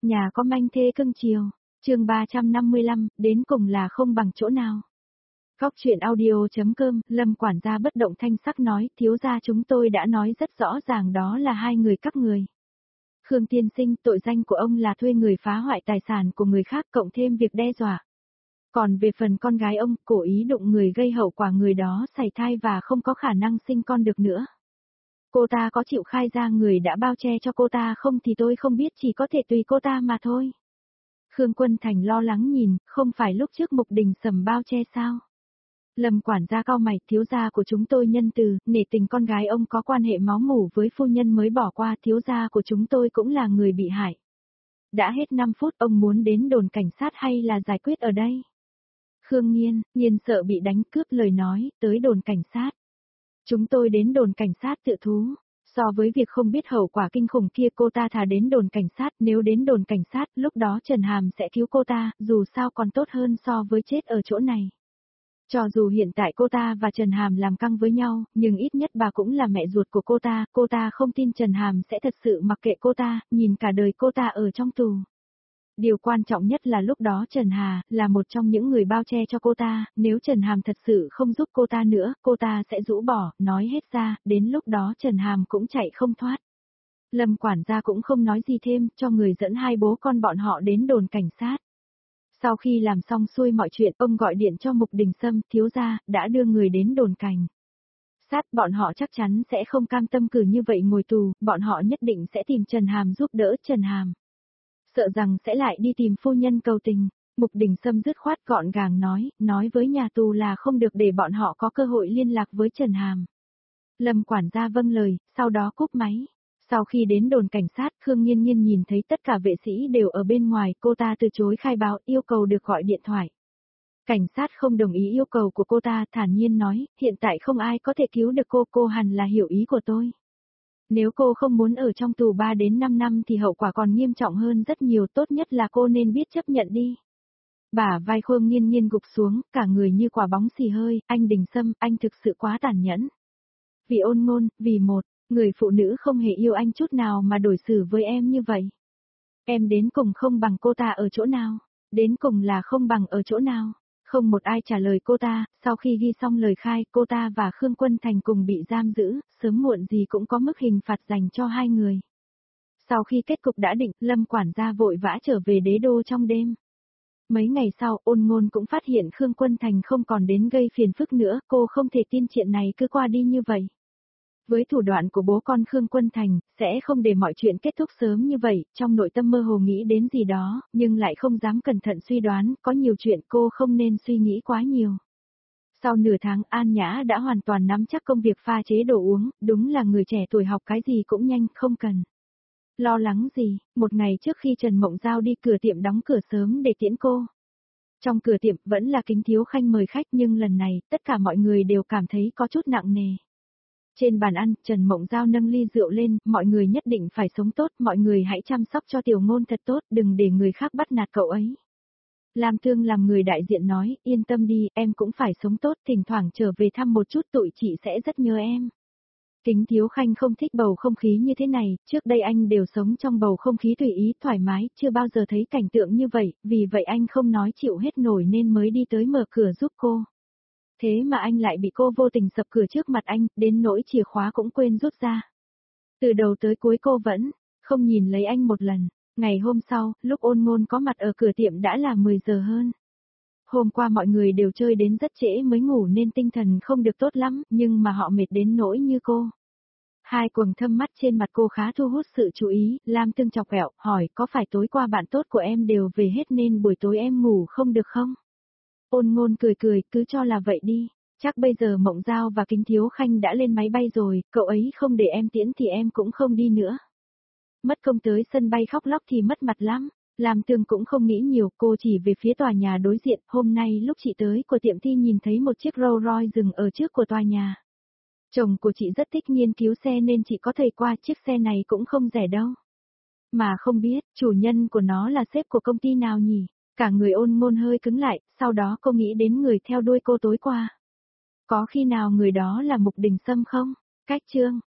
Nhà có manh thê cưng chiều, chương 355, đến cùng là không bằng chỗ nào. Góc chuyện audio.com, Lâm quản gia bất động thanh sắc nói, thiếu gia chúng tôi đã nói rất rõ ràng đó là hai người các người. Khương tiên sinh, tội danh của ông là thuê người phá hoại tài sản của người khác cộng thêm việc đe dọa. Còn về phần con gái ông, cố ý đụng người gây hậu quả người đó sảy thai và không có khả năng sinh con được nữa. Cô ta có chịu khai ra người đã bao che cho cô ta không thì tôi không biết, chỉ có thể tùy cô ta mà thôi. Khương Quân Thành lo lắng nhìn, không phải lúc trước Mục Đình Sầm bao che sao? Lâm quản gia cau mày, thiếu gia của chúng tôi nhân từ, nể tình con gái ông có quan hệ máu mủ với phu nhân mới bỏ qua, thiếu gia của chúng tôi cũng là người bị hại. Đã hết 5 phút, ông muốn đến đồn cảnh sát hay là giải quyết ở đây? Khương Nghiên sợ bị đánh cướp lời nói, tới đồn cảnh sát. Chúng tôi đến đồn cảnh sát tự thú. So với việc không biết hậu quả kinh khủng kia, cô ta thà đến đồn cảnh sát, nếu đến đồn cảnh sát, lúc đó Trần Hàm sẽ cứu cô ta, dù sao còn tốt hơn so với chết ở chỗ này. Cho dù hiện tại cô ta và Trần Hàm làm căng với nhau, nhưng ít nhất bà cũng là mẹ ruột của cô ta không tin Trần Hàm sẽ thật sự mặc kệ cô ta, nhìn cả đời cô ta ở trong tù. Điều quan trọng nhất là lúc đó Trần Hà là một trong những người bao che cho cô ta, nếu Trần Hàm thật sự không giúp cô ta nữa, cô ta sẽ rũ bỏ, nói hết ra, đến lúc đó Trần Hàm cũng chạy không thoát. Lâm quản gia cũng không nói gì thêm, cho người dẫn hai bố con bọn họ đến đồn cảnh sát. Sau khi làm xong xuôi mọi chuyện, ông gọi điện cho Mục Đình Sâm, thiếu gia, đã đưa người đến đồn cảnh sát, bọn họ chắc chắn sẽ không cam tâm cứ như vậy ngồi tù, bọn họ nhất định sẽ tìm Trần Hàm giúp đỡ Trần Hàm. Sợ rằng sẽ lại đi tìm phu nhân cầu tình. Mục Đình Sâm dứt khoát gọn gàng nói với nhà tù là không được để bọn họ có cơ hội liên lạc với Trần Hàm. Lâm quản gia vâng lời, sau đó cúp máy. Sau khi đến đồn cảnh sát, Khương Nghiên nhìn thấy tất cả vệ sĩ đều ở bên ngoài, cô ta từ chối khai báo, yêu cầu được gọi điện thoại. Cảnh sát không đồng ý yêu cầu của cô ta, thản nhiên nói, hiện tại không ai có thể cứu được cô hẳn là hiểu ý của tôi. Nếu cô không muốn ở trong tù 3 đến 5 năm thì hậu quả còn nghiêm trọng hơn rất nhiều, tốt nhất là cô nên biết chấp nhận đi. Bả vai Khương Nghiên gục xuống, cả người như quả bóng xì hơi, anh Đình Sâm, anh thực sự quá tàn nhẫn. Vì ôn ngôn, vì một người phụ nữ không hề yêu anh chút nào mà đối xử với em như vậy. Em đến cùng không bằng cô ta ở chỗ nào? Đến cùng là không bằng ở chỗ nào? Không một ai trả lời cô ta, sau khi ghi xong lời khai, cô ta và Khương Quân Thành cùng bị giam giữ, sớm muộn gì cũng có mức hình phạt dành cho hai người. Sau khi kết cục đã định, Lâm quản gia vội vã trở về đế đô trong đêm. Mấy ngày sau, Ôn Ngôn cũng phát hiện Khương Quân Thành không còn đến gây phiền phức nữa, cô không thể tin chuyện này cứ qua đi như vậy. Với thủ đoạn của bố con Khương Quân Thành, sẽ không để mọi chuyện kết thúc sớm như vậy, trong nội tâm mơ hồ nghĩ đến gì đó, nhưng lại không dám cẩn thận suy đoán, có nhiều chuyện cô không nên suy nghĩ quá nhiều. Sau nửa tháng, An Nhã đã hoàn toàn nắm chắc công việc pha chế đồ uống, đúng là người trẻ tuổi học cái gì cũng nhanh, không cần lo lắng gì. Một ngày trước khi Trần Mộng Giao đi, cửa tiệm đóng cửa sớm để tiễn cô. Trong cửa tiệm vẫn là Kính Thiếu Khanh mời khách, nhưng lần này, tất cả mọi người đều cảm thấy có chút nặng nề. Trên bàn ăn, Trần Mộng Giao nâng ly rượu lên, mọi người nhất định phải sống tốt, mọi người hãy chăm sóc cho Tiểu Ngôn thật tốt, đừng để người khác bắt nạt cậu ấy. Lam Thương làm người đại diện nói, yên tâm đi, em cũng phải sống tốt, thỉnh thoảng trở về thăm một chút, tụi chị sẽ rất nhớ em. Kính Thiếu Khanh không thích bầu không khí như thế này, trước đây anh đều sống trong bầu không khí tùy ý, thoải mái, chưa bao giờ thấy cảnh tượng như vậy, vì vậy anh không nói chịu hết nổi nên mới đi tới mở cửa giúp cô. Thế mà anh lại bị cô vô tình sập cửa trước mặt anh, đến nỗi chìa khóa cũng quên rút ra. Từ đầu tới cuối cô vẫn không nhìn lấy anh một lần. Ngày hôm sau, lúc Ôn Ngôn có mặt ở cửa tiệm đã là 10 giờ hơn. Hôm qua mọi người đều chơi đến rất trễ mới ngủ nên tinh thần không được tốt lắm, nhưng mà họ mệt đến nỗi như cô. Hai quầng thâm mắt trên mặt cô khá thu hút sự chú ý, Lam Tương chọc ghẹo, hỏi có phải tối qua bạn tốt của em đều về hết nên buổi tối em ngủ không được không? Ôn Ngôn cười, cứ cho là vậy đi, chắc bây giờ Mộng Giao và Kính Thiếu Khanh đã lên máy bay rồi, cậu ấy không để em tiễn thì em cũng không đi nữa. Mất công tới sân bay khóc lóc thì mất mặt lắm. Lam Tương cũng không nghĩ nhiều, cô chỉ về phía tòa nhà đối diện, hôm nay lúc chị tới của tiệm thi nhìn thấy một chiếc Rolls Royce dừng ở trước của tòa nhà. Chồng của chị rất thích nghiên cứu xe nên chị có thể qua, chiếc xe này cũng không rẻ đâu. Mà không biết, chủ nhân của nó là sếp của công ty nào nhỉ? Cả người Ôn Ngôn hơi cứng lại, sau đó cô nghĩ đến người theo đuôi cô tối qua. Có khi nào người đó là Mục Đình Sâm không? Cách chương